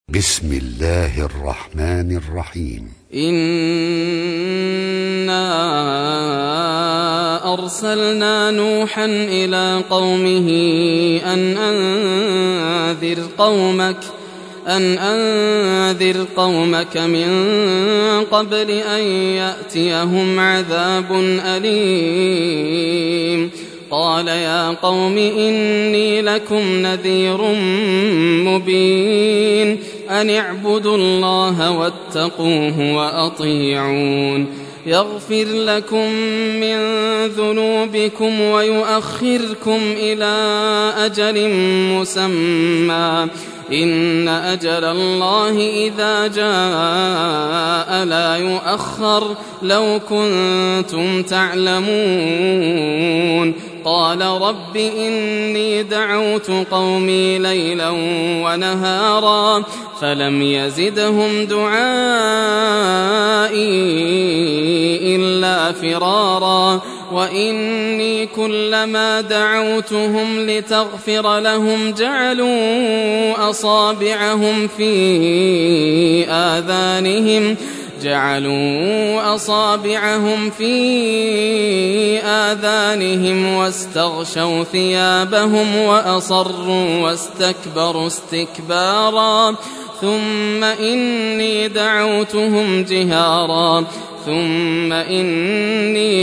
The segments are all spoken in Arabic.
بسم الله الرحمن الرحيم. إنا أرسلنا نوحا إلى قومه أن أنذر قومك من قبل أن يأتيهم عذاب أليم. قال يا قوم إني لكم نذير مبين أن اعبدوا الله واتقوه وأطيعون يغفر لكم من ذنوبكم ويؤخركم إلى أجل مسمى إن أجل الله إذا جاء لا يؤخر لو كنتم تعلمون. قال رب إني دعوت قومي ليلا ونهارا فلم يزدهم دعائي إلا فرارا وإني كلما دعوتهم لتغفر لهم جعلوا أصابعهم في آذانهم واستغشوا ثيابهم وأصروا واستكبروا استكبارا ثم إني دعوتهم جهارا ثم إني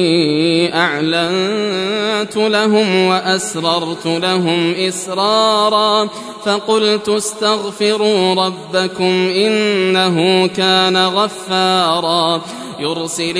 أعلنت لهم وأسررت لهم إسرارا فقلت استغفروا ربكم إنه كان غفارا يرسل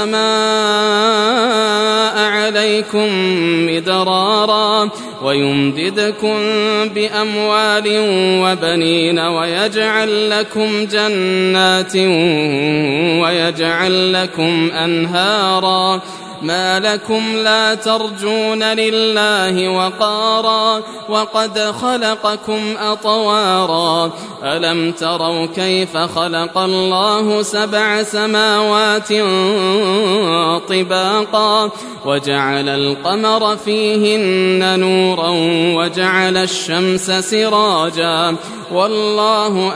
السماء عليكم مدرارا ويمددكم بأموال وبنين ويجعل لكم جنات ويجعل لكم أنهارا ما لكم لا ترجون لله وقارا وقد خلقكم أطوارا ألم تروا كيف خلق الله 7 سماوات طباقا وجعل القمر فيهن نورا وجعل الشمس سراجا والله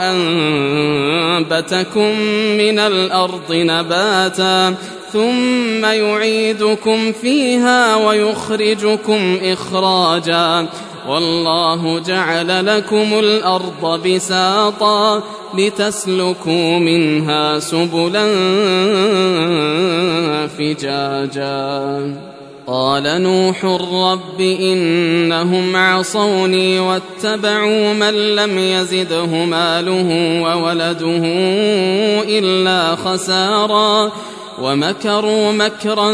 أنبتكم من الأرض نباتا ثم يعيدكم فيها ويخرجكم إخراجا والله جعل لكم الأرض بساطا لتسلكوا منها سبلا فجاجا. قال نوح رب إنهم عصوني واتبعوا من لم يزده ماله وولده إلا خسارا ومكروا مكرا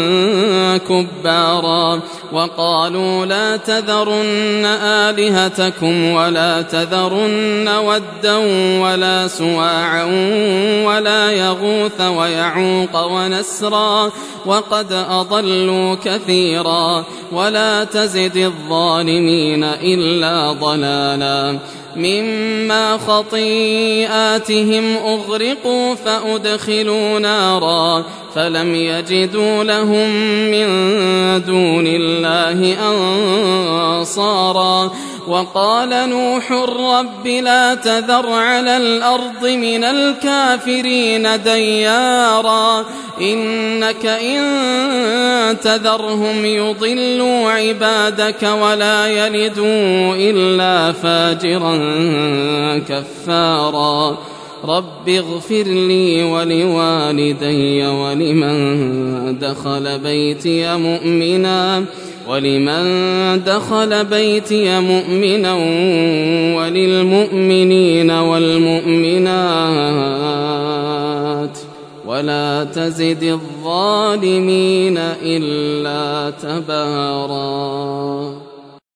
كبارا وقالوا لا تذرن آلهتكم ولا تذرن ودا ولا سواعا ولا يغوث ويعوق ونسرا وقد أضلوا كثيرا ولا تزد الظالمين إلا ضلالا مما خطيئاتهم أغرقوا فأدخلوا نارا فلم يجدوا لهم من دون الله أنصارا وقال نوح رب لا تذر على الأرض من الكافرين ديارا إنك إن تذرهم يضلوا عبادك ولا يلدوا إلا فاجرا كفارا. رب اغفر لي ولوالدي ولمن دخل بيتي مؤمنا وللمؤمنين والمؤمنات ولا تزد الظالمين إلا تبارا.